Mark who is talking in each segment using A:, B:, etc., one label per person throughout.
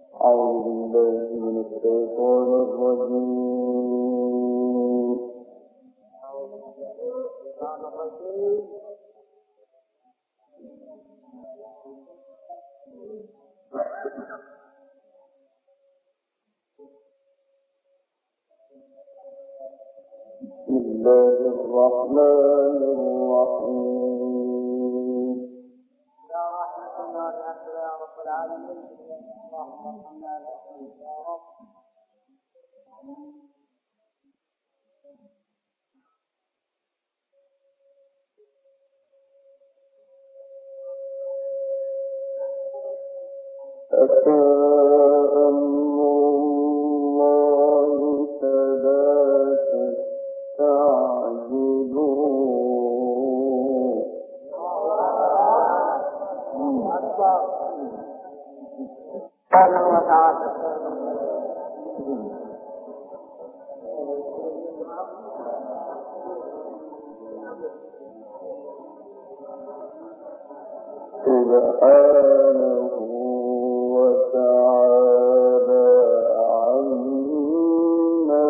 A: أعوذ بالله من الشيطان الرجيم. بسم الله الرحمن الرحيم.
B: يا رحمة الله يا رب العالمين. اللهم ارحمنا يا رب.
A: أتى أمر الله فلا تستعجلوه.
B: سبحانه وتعالى.
A: سبحانه وتعالى عما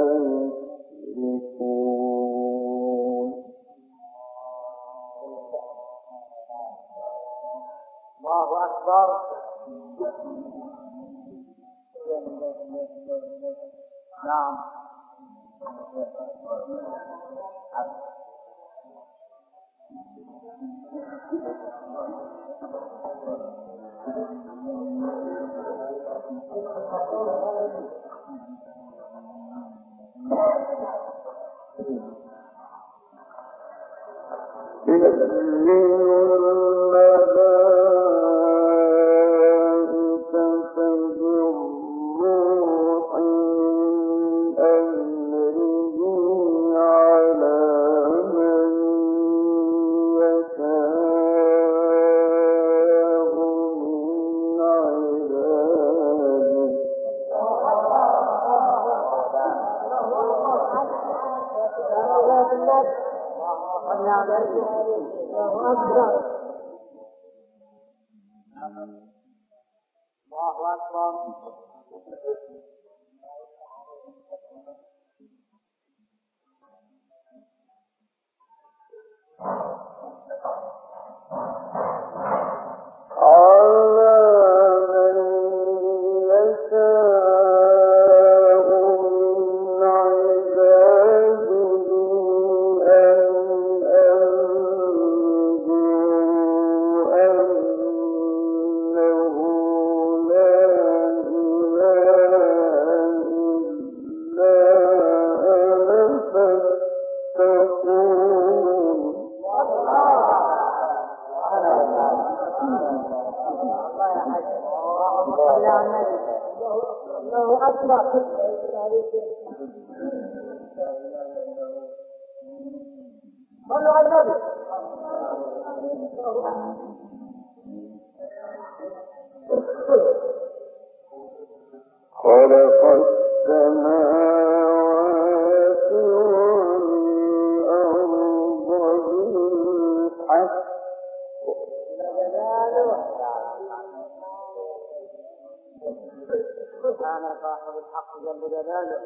A: يشركون.
B: الله أكبر. نعم. الله أكبر.
A: خلق السماوات والأرض بالحق.
B: سبحان صاحب الحق جل جلاله.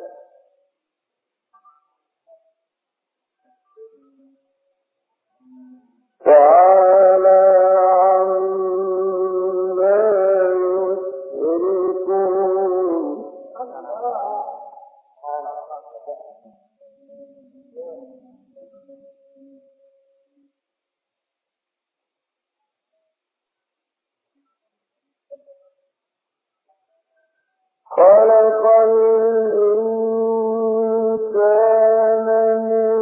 A: تعالى عما يشركون. خلق الإنسان من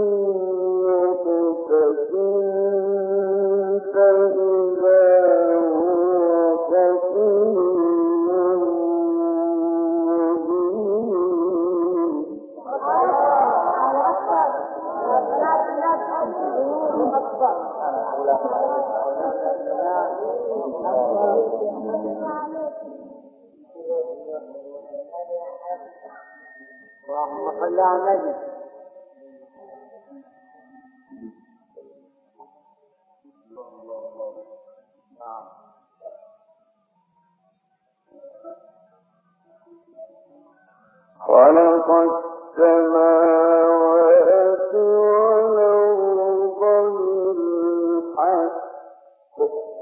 A: نطفة فإذا هو خصيم مبين.
B: اللهم صل على النبي.
A: خلق السماوات والأرض بالحق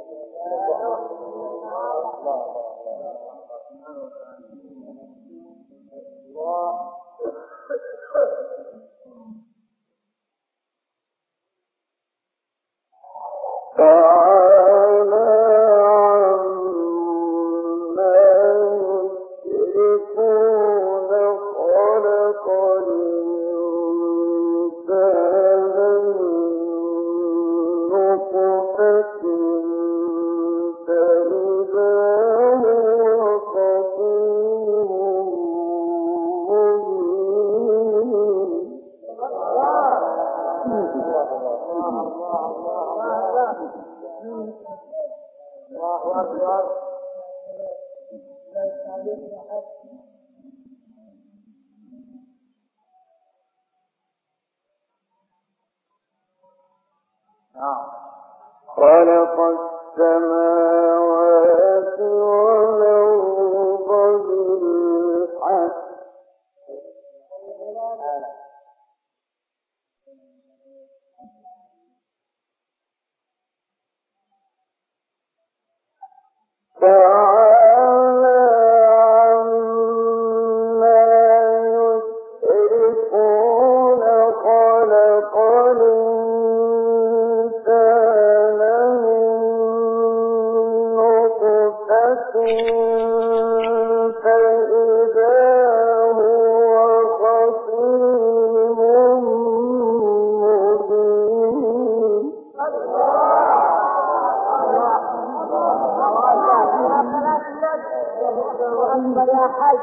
A: تعالى عما يشركون خلق الإنسان من نطفة فإذا هو خصيم مبين
B: الله أكبر.
A: خلق السماوات والأرض بالحق تعالى عما يشركون خلق الإنسان من نطفة فإذا هو خصيم مبين
B: يا حي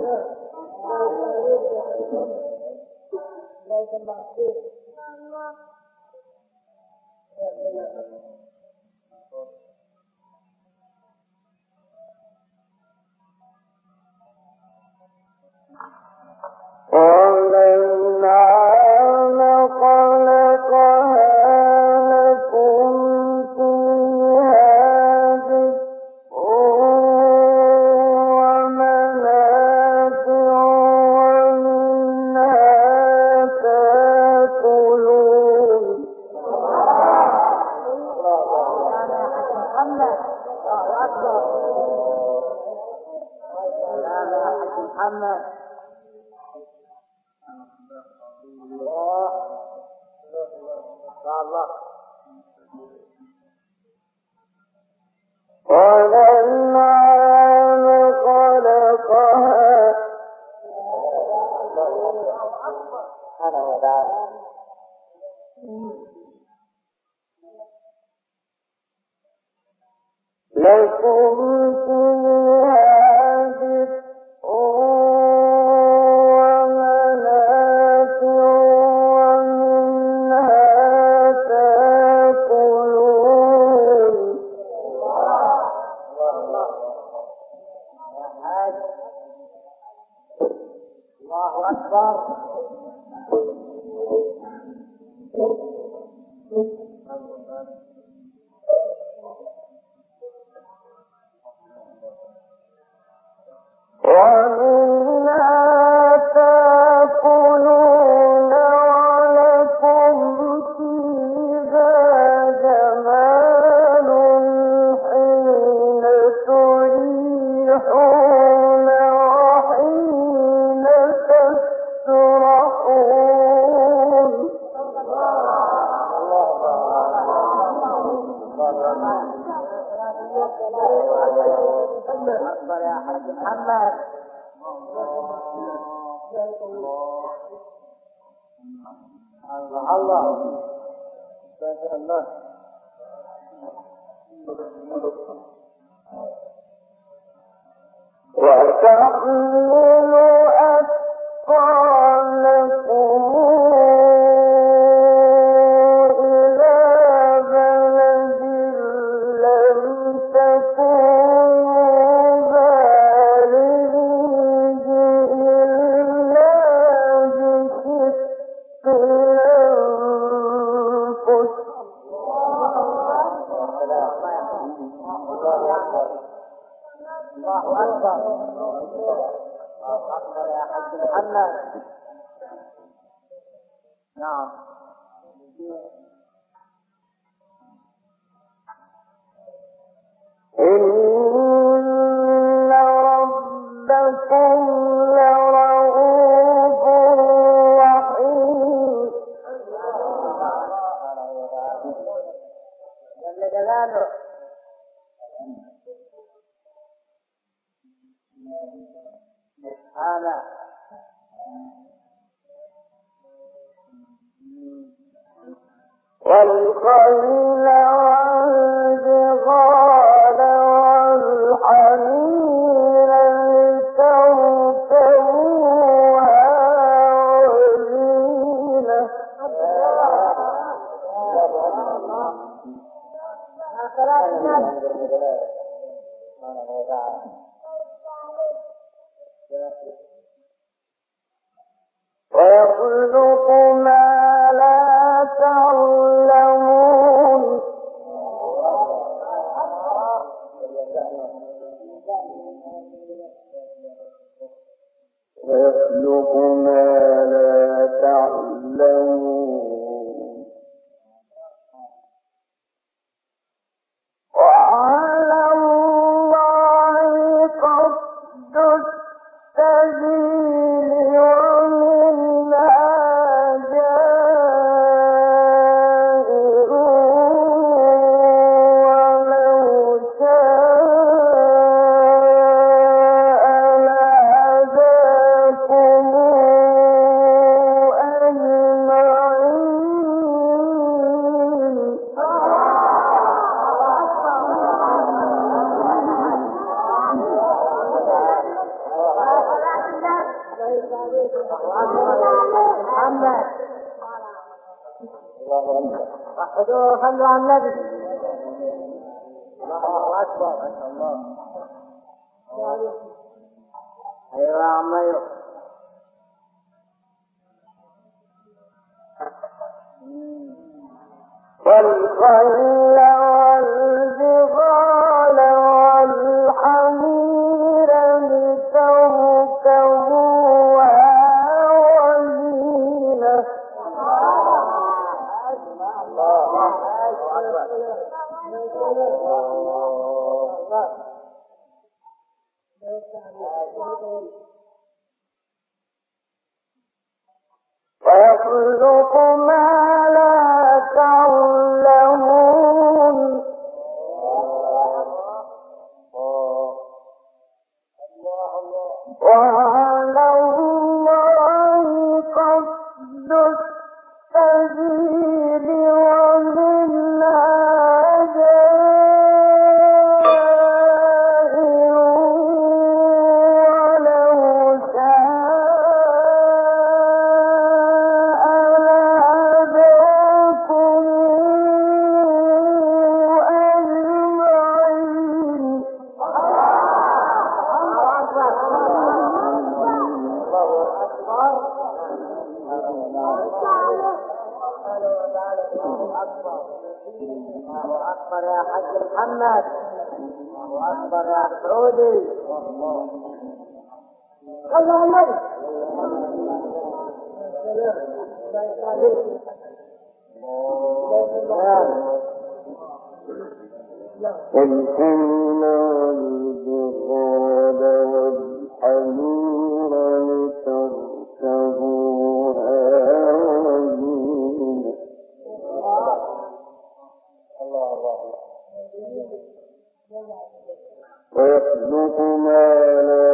A: وَالْأَنْعَامَ خَلَقَهَا لَكُمْ فِيهَا دِفْءٌ وَمَنَافِعُ وَمِنْهَا تَأْكُلُونَ
B: محمد الله
A: وَالْأَنْعَامَ خَلَقَهَا لكم فيها دفء ومنافع ومنها تأكلون
B: الله أكبر.
A: ومنها تأكلون ولكم فيها جمال حين تريحون وحين تسرحون
B: أكبر يا حاج محمد. الله الله
A: وتحمل أثقالكم إلى بلد لم تكونوا بالغيه إلا بشق الأنفس
B: الله أكبر. أكبر يا حج محمد. نعم.
A: إن ربكم لرؤوف رحيم.
B: جل جلاله. سبحانه.
A: والخيل والبغال والحمير لتركبوها وزينة. ويخلق ما لا تعلمون. ويخلق ما لا تعلمون. وعلى الله قصد السبيل ومنها جائر ولو شاء لهداكم أجمعين.
B: محمد. وحدوه صلوا على النبي. الله أكبر. ما شاء الله. أيوة يا عم أيوة.
A: والخيل والبغال والحمير لتركبوها وزينة. ويخلق ما لا تعلمون. وعلى الله قصد السبيل ومنها جائر ولو شاء لهداكم أجمعين.
B: الله أكبر يا حج محمد. الله أكبر يا سعودي. صلوا على النبي.
A: والخيل والبغال والحمير لتركبوها وزينة. ويخلق ما لا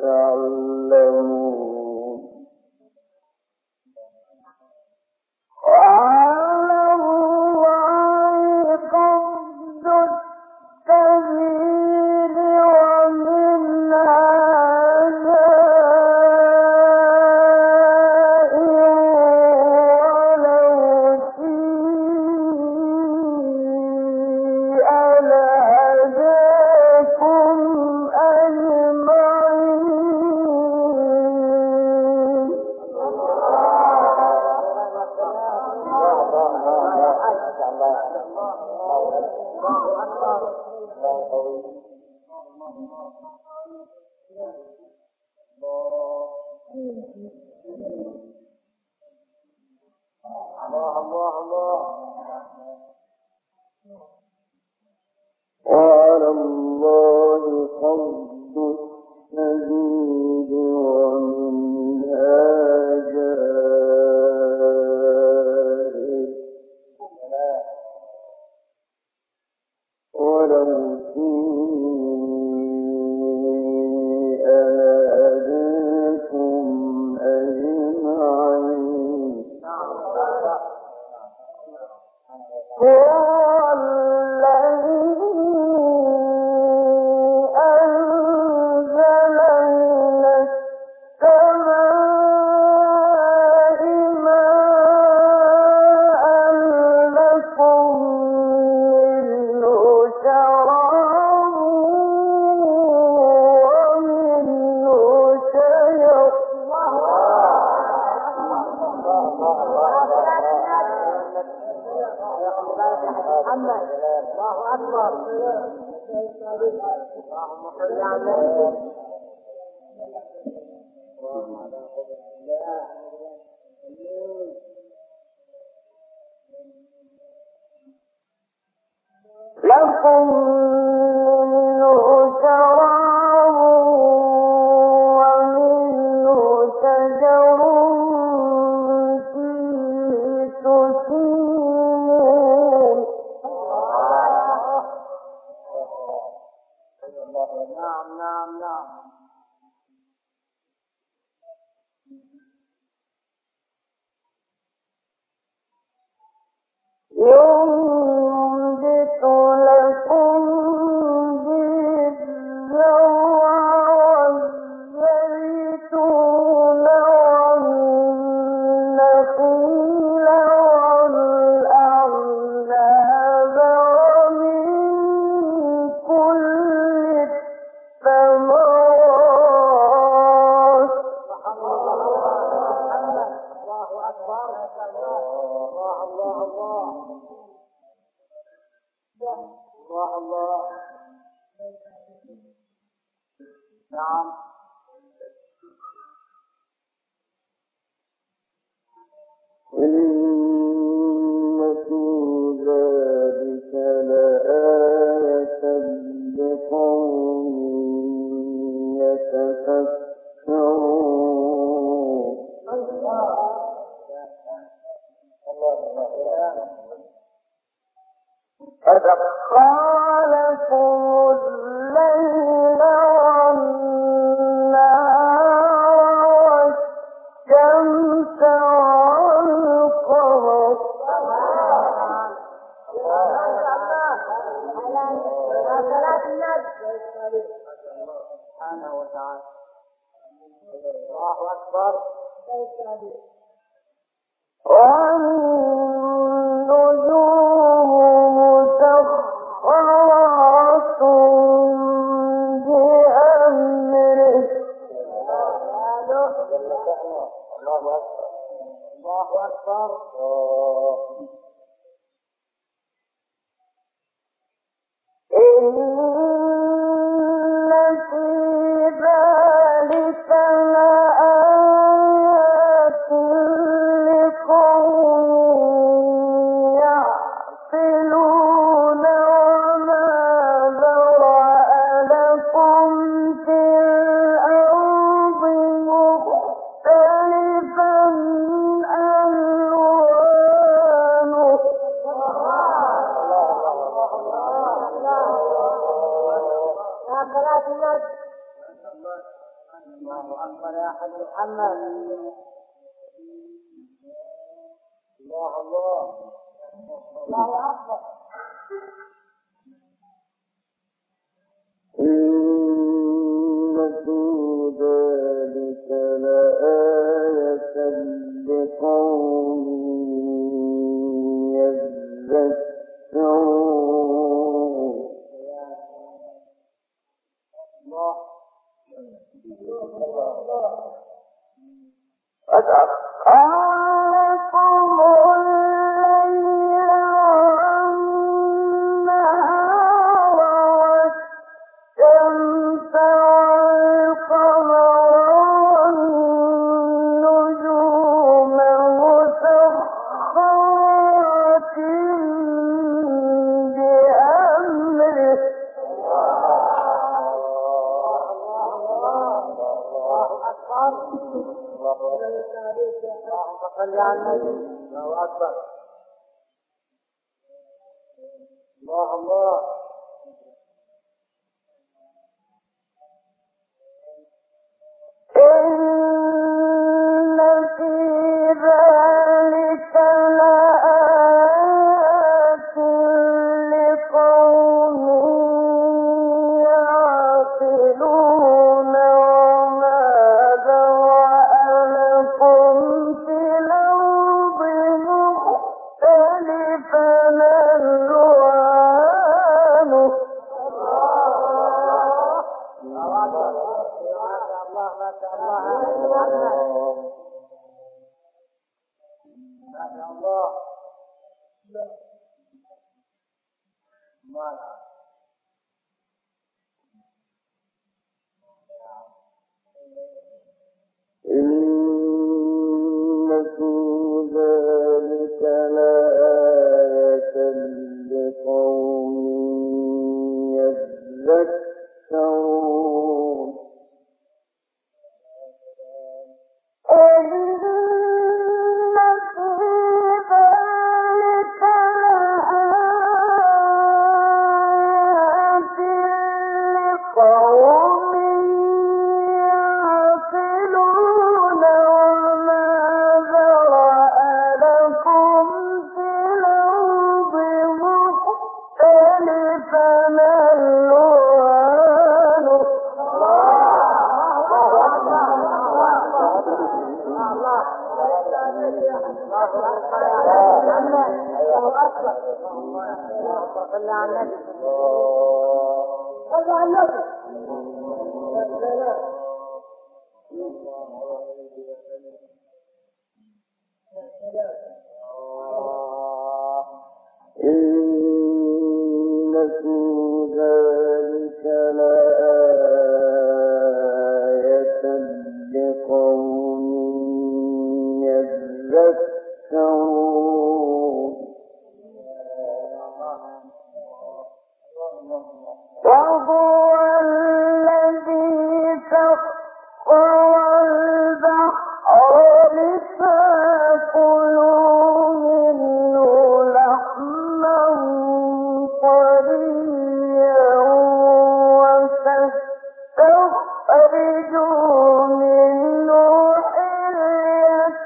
A: تعلمون. وعلى الله قصد السبيل ومنها جائر ولو شيء لهداكم أجمعين.
B: الله الله الله الله.
A: وعلى الله قصد السبيل ومنها جائر ولو شيء لهديكم أجمعين. هو الذي أنزل من السماء ماء لكم منه شراب ومنه شجر
B: محمد. الله أكبر. اللهم صل على
A: لكم منه شراب ومنه شجر فيه تسيمون.
B: نعم نعم نعم.
A: ينبت لكم به الزرع والزيتون والنخيل والأعناب ومن كل الثمرات.
B: الله أكبر. الله الله الله. الله الله. نعم.
A: إن في ذلك لآية لقوم يتفكرون. فسخر لكم الليل والنهار والشمس والقمر.
B: سبحانه وتعالى. الله أكبر.
A: والنجوم مسخرات بأمره.
B: الله أكبر. الله أكبر.
A: إن في ذلك لآيات لقوم يعقلون. وما ذرأ لكم في الأرض مختلفا ألوانه.
B: الله أكبر يا حبيب محمد. الله الله. الله أكبر.
A: إن في ذلك لآية لقوم يذكرون.
B: الله.
A: فسخر لكم الليل والنهار والشمس والقمر
B: اللهم صل على النبي. الله أكبر. الله
A: إن في ذلك لآيات لقوم يعقلون وما ذرأ لكم في الأرض مختلفا ألوانه إن في ذلك لآية لقوم يذكرون إن في ذلك لآيات لقوم يعقلون وما ذرأ لكم في الأرض مختلفا ألوانه إن في ذلك لآية لقوم يذكرون وهو الذي سخر البحر لتأكلوا منه لحما طريا وتستخرجوا منه حلية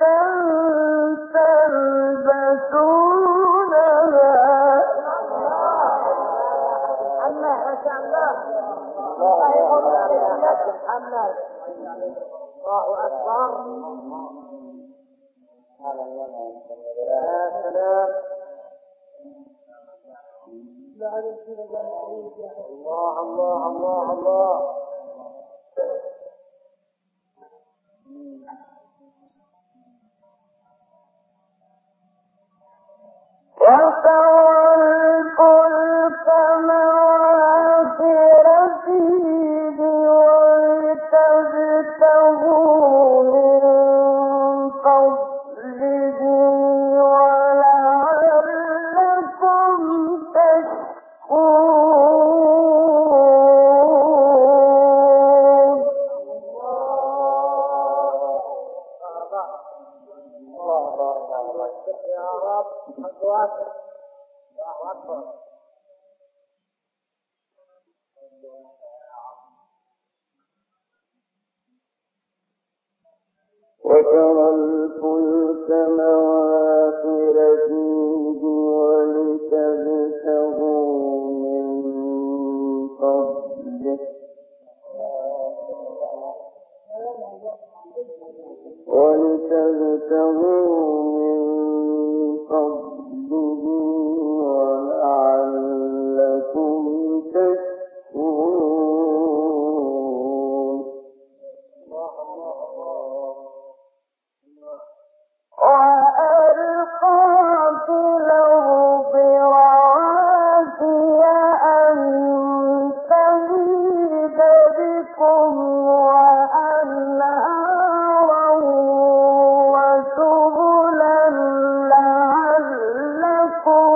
A: تلبسونها
B: الله أكبر. يا سلام. الله الله الله الله.
A: وترى الفلك مواخر فيه ولتبتغوا من فضله ولعلكم تشكرون
B: يا رب. الله أكبر.
A: وترى الفلك مواخر فيه ولتبتغوا من فضله ولعلكم تشكرون وألقى في الأرض رواسي أن تميد بكم وأنهارا وسبلا لعلكم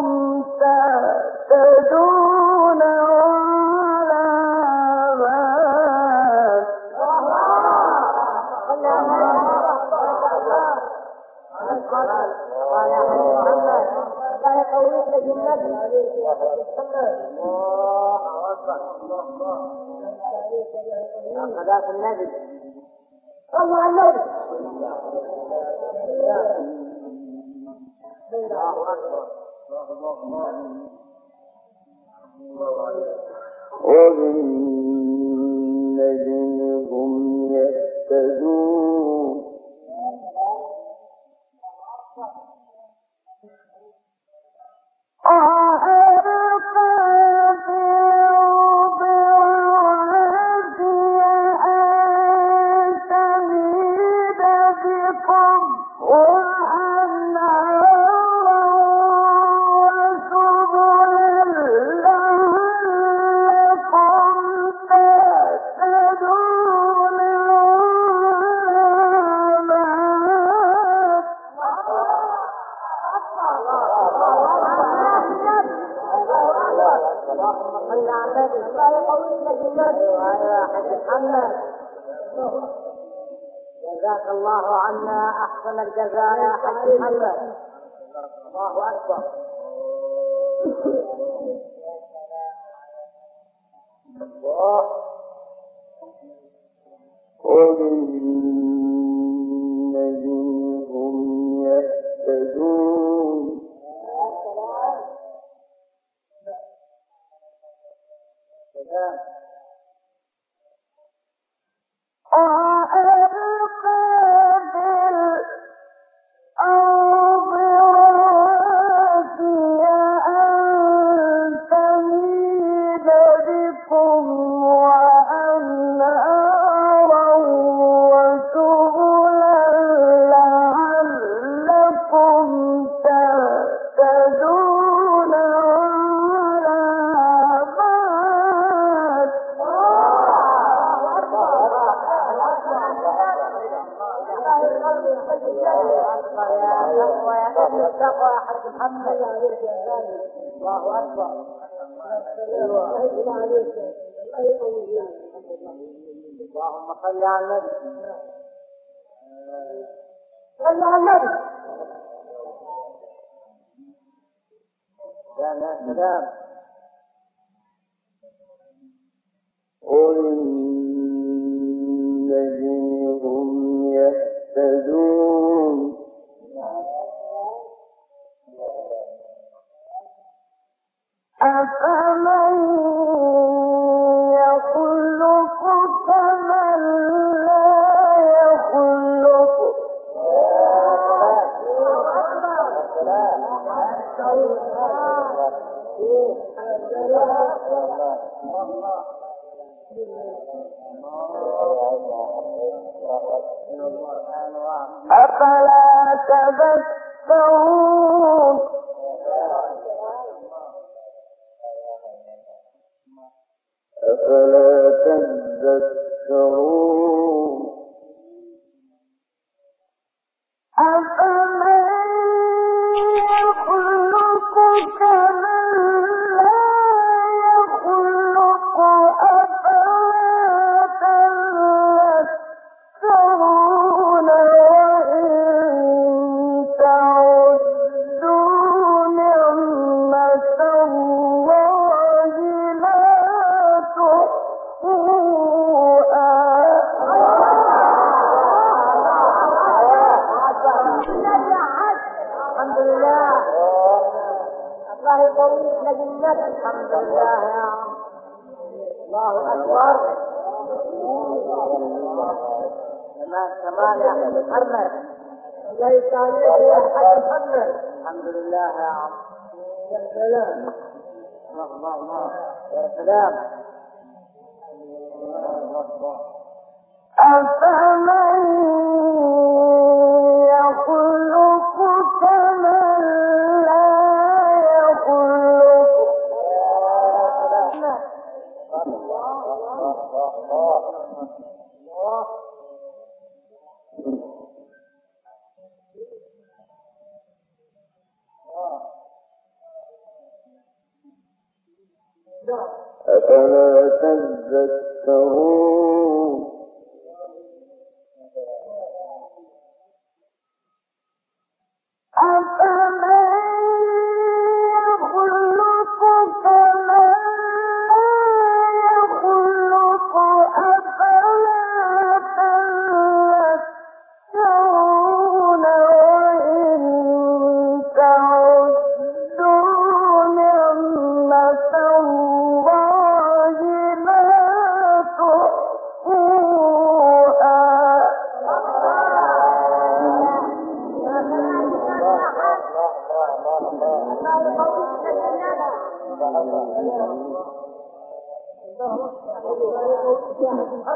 B: قال يا حبيب محمد لا يقويك لجنتك الله أكبر صلاة النبي صلى على النبي الله أكبر
A: وبالنجم هم يهتدون
B: جزاك الله عنا أحسن الجزاء يا حبيب محمد الله أكبر
A: وبالنجم هم يهتدون
B: الله أكبر اللهم صل على النبي صل على النبي يا سلام
A: وبالنجم هم يهتدون أفمن يخلق كمن لا يخلق أفلا تذكرون أفلا تذكرون أفمن يخلق كمن لا يخلق أفلا تذكرون وإن تعدوا نعمة الله لا تحصوها
B: الحمد لله الله يقويك لجنتك الحمد لله يا رب الله أكبر كمان يا أحمد محمد ليس عليك يا أحمد محمد الحمد لله يا رب يا سلام الله يا سلام
A: أفمن يخلق كمن لا يخلق أفلا تذكرون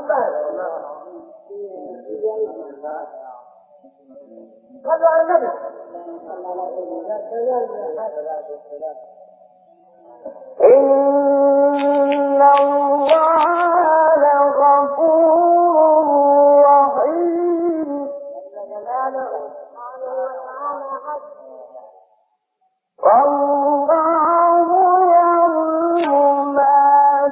B: صلوا على النبي.
A: إن الله لغفور رحيم والله يعلم ما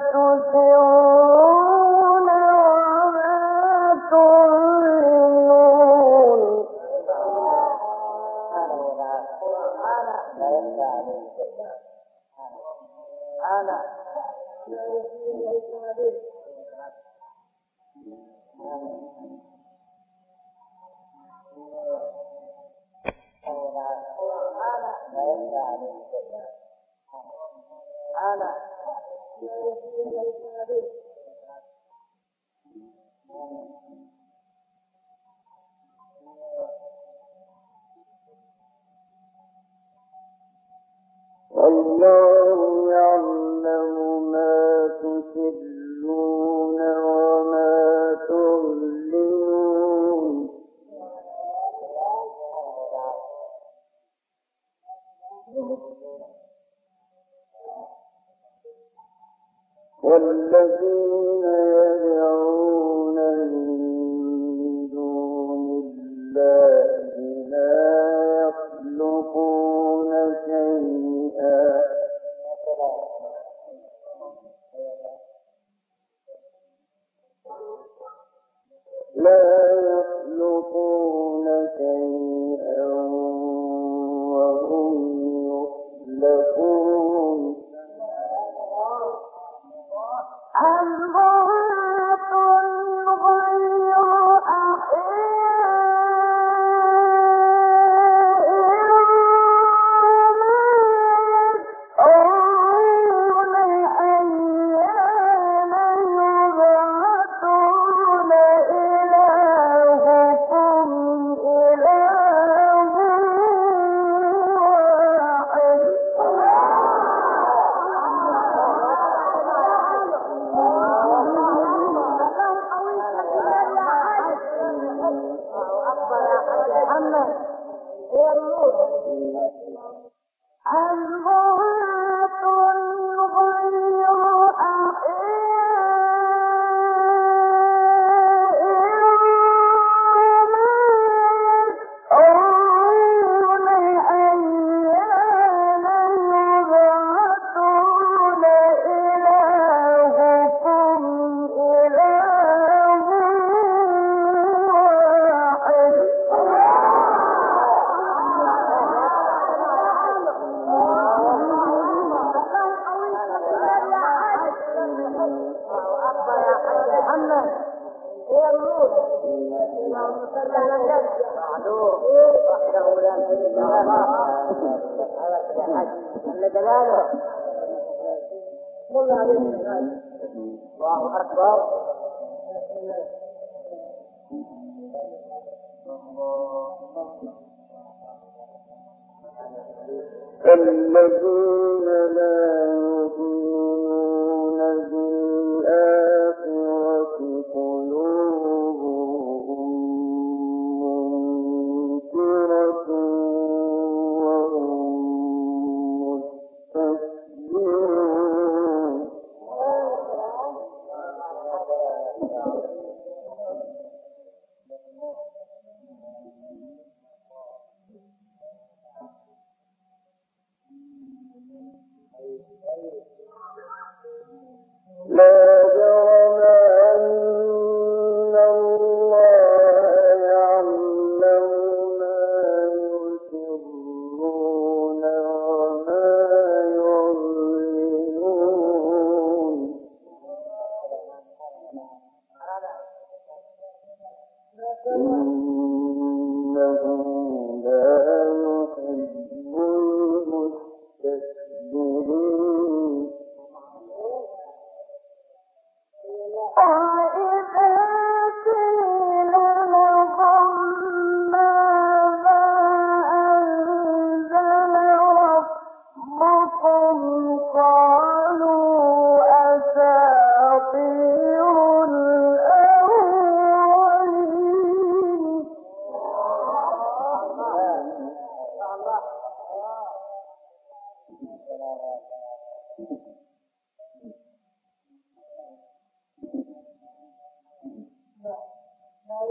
A: تسرون وما تعلنون والله يعلم ما تسرون وما تعلنون والذين يدعون من دون الله لا يخلقون شيئا وهم يخلقون أموات غير الله أكبر. الذين لا يؤمنون بالآخرة قلوبهم منكرة وهم مستكبرون لا جرم أن الله يعلم ما يسرون وما يعلنون إنه لا يحب المستكبرين وإذا قيل لهم ماذا أنزل ربكم قالوا أساطير الأولين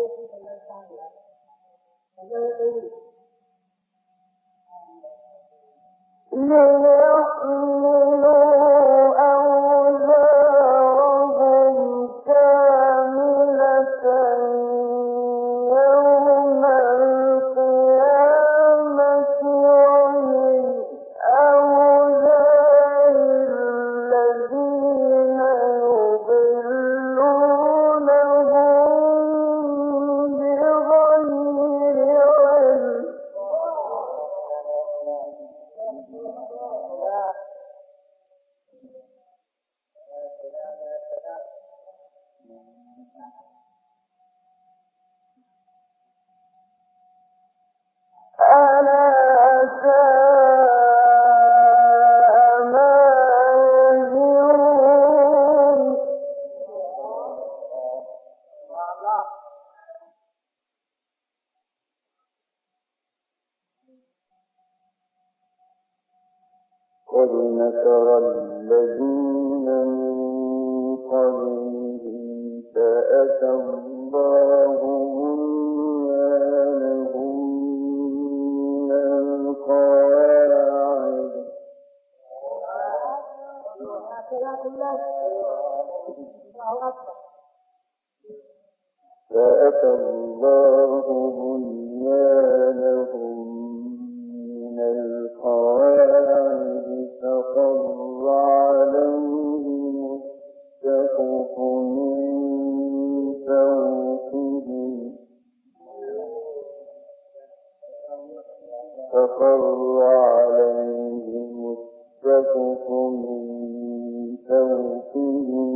A: قد مكر الذين من قبلهم فأتى الله بنيانهم من القواعد فأتى الله بنيانهم من القواعد فخر عليهم السقف من فوقهم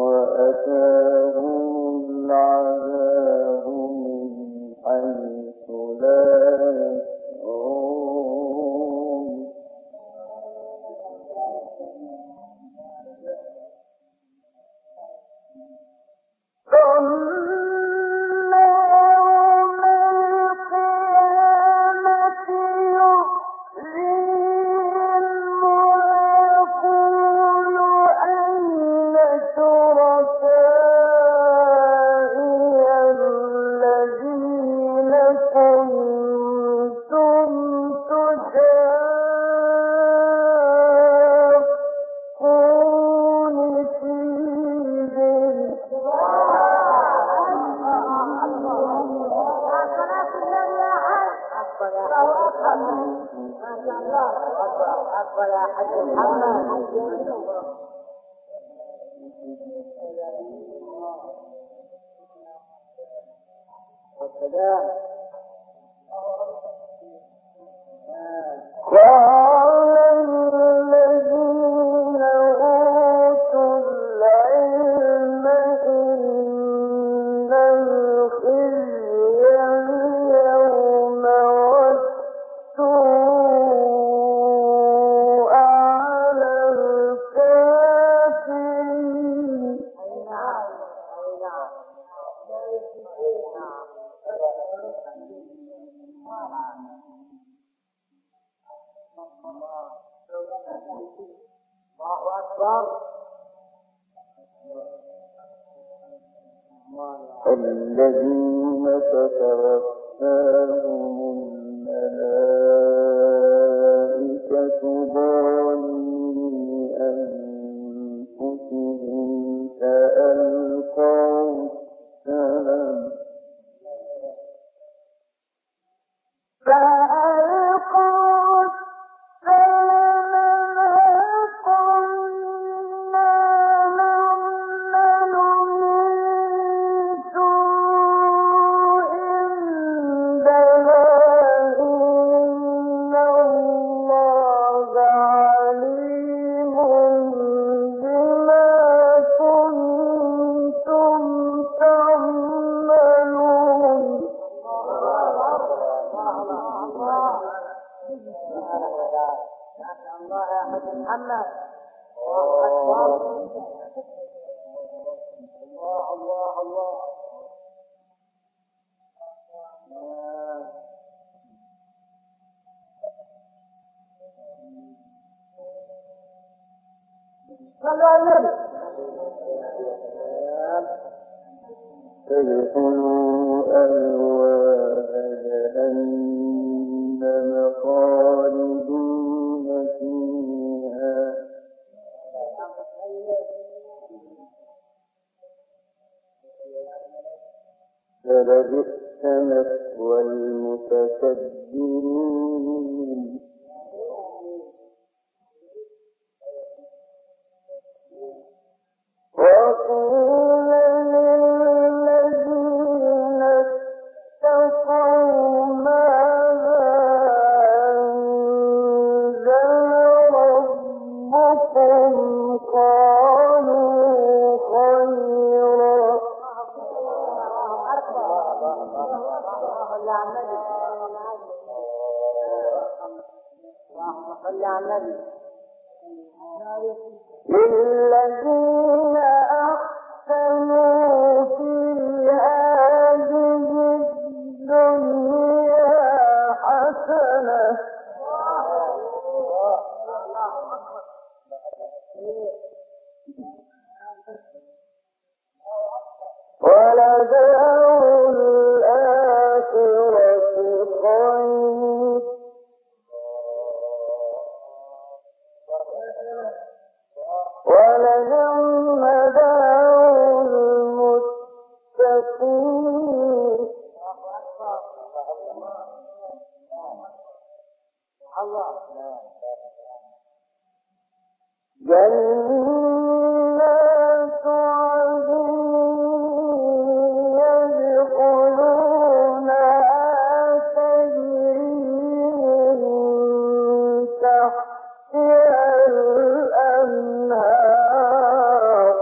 A: وأتاهم العذاب من حيث لا يشعرون الذين تتوفاهم الملائكة ظالمي أنفسهم فألقوا السلام ادخلوا أبواب جهنم خالدين فيها فلبئس مثوى المتكبرين وقيل للذين اتقوا ماذا أنزل ربكم قالوا خيرا للذين أحسنوا في هذه الدنيا حسنة ولدار الآخرة خير ولنعم دار المتقين جنات عدن يدخلونها تجري من تحتها الأنهار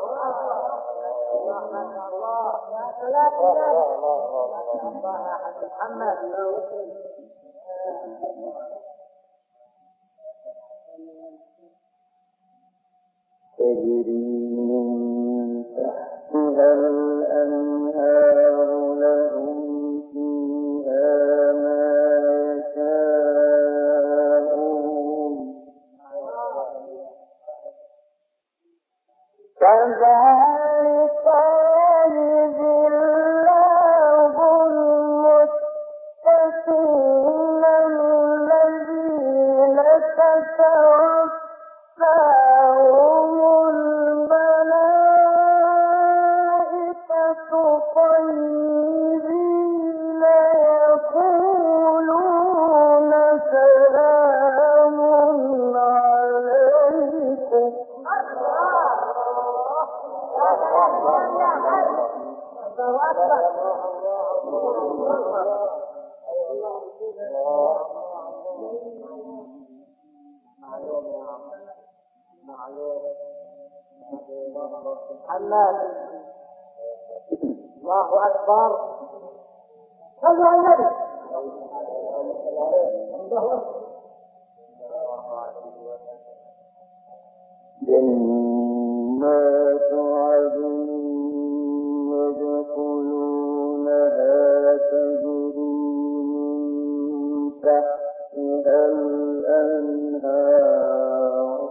A: تجري من تحتها الأنهار لهم فيها ما يشاءون كذلك يجزي الله المتقين الذين تتوفاهم الملائكة طيبين يقولون سلام عليكم
B: محمد الله أكبر صلوا على النبي
A: جنات عدن يدخلونها تجري من تحتها الأنهار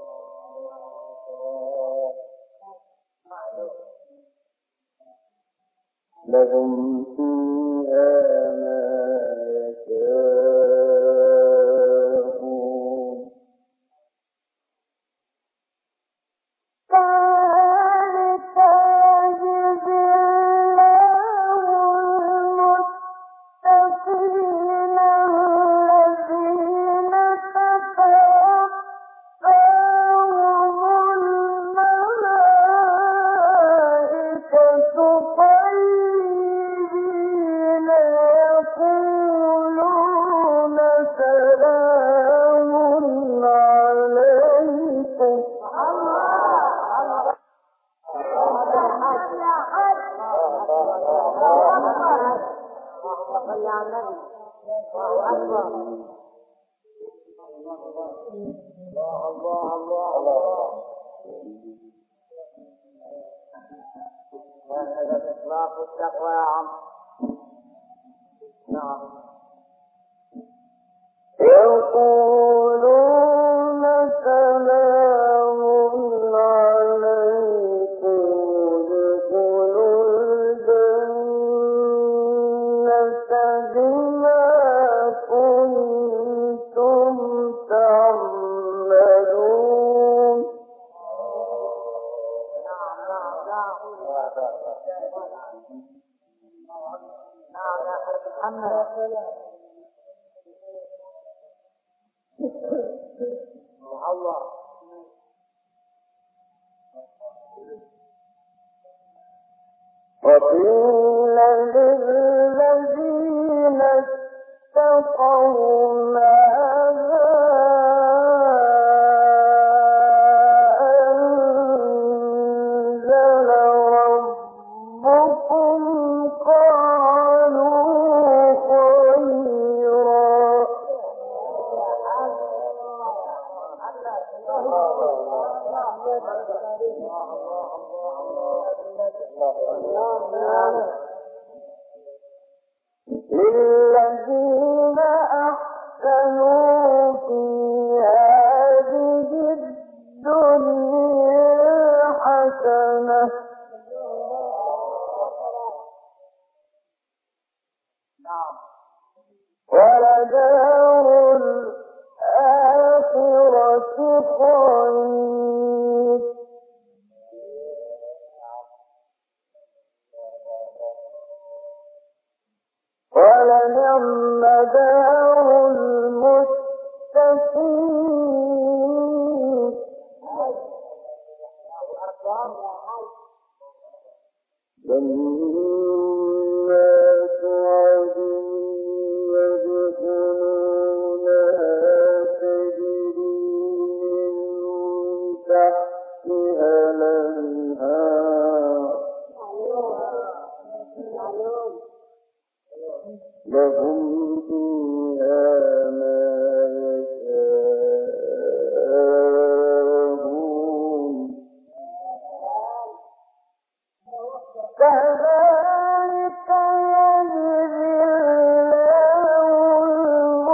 A: لهم فيها ما يشاءون كذلك يجزي الله المتقين الذين تتوفاهم الملائكة طيبين يقولون سلام عليكم
B: صلى على النبي الله أكبر الله هذا الإطلاق والتقوى يا عم نعم
A: يقولون سلام عليكم ادخلوا
B: نعم يا حاج محمد. الله.
A: وقيل للذين اتقوا ماذا أنزل ربكم قالوا للذين أحسنوا في هذه الدنيا حسنة ولدار الآخرة خير ولنعم دار المتقين جنات عدن يدخلونها تجري من تحتها الأنهار لهم فيها ما يشاءون كذلك يجزي الله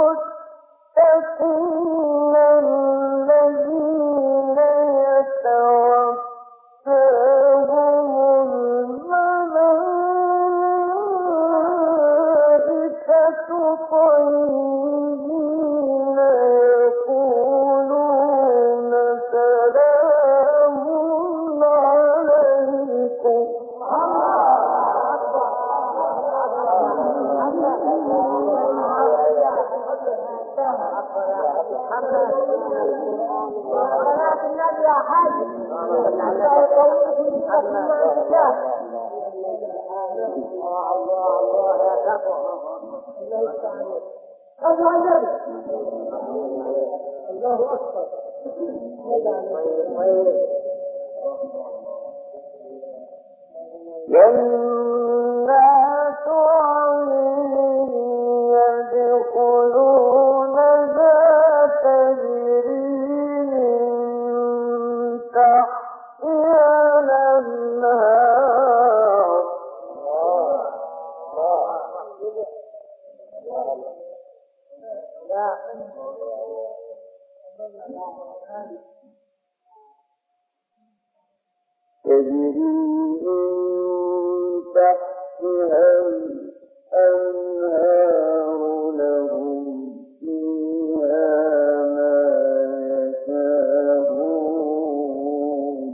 A: المتقين الذين يتوفاهم الملائكة طيبين يقولون سلام عليكم
B: الله أكبر.
A: جنات عدن يدخلونها تجري من تحتها الأنهار تجري من تحتها الأنهار لهم فيها ما يشاءون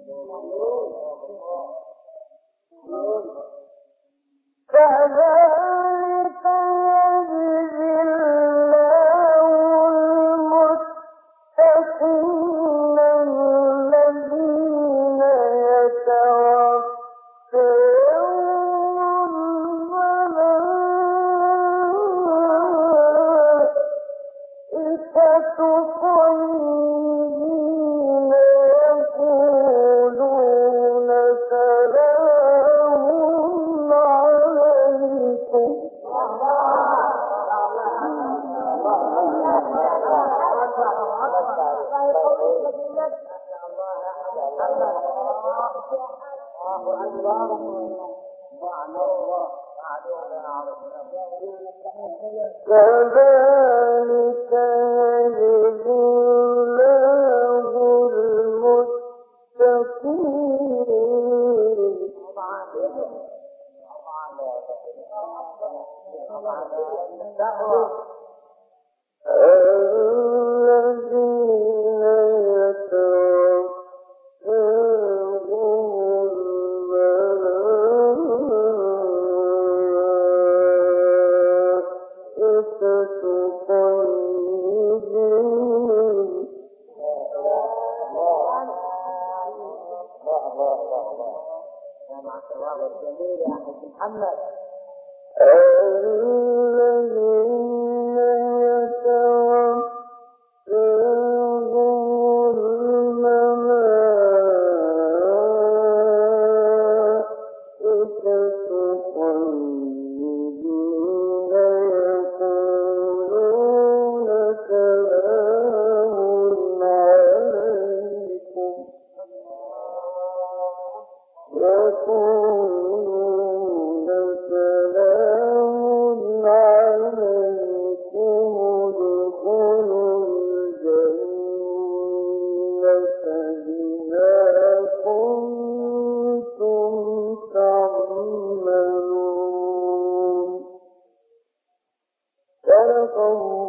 A: كذلك يجزي الله المتقين الذين يتوفاهم الملائكة طيبين يقولون سلام عليكم كذلك يجزي الله المتقين الذين يتوفاهم صدق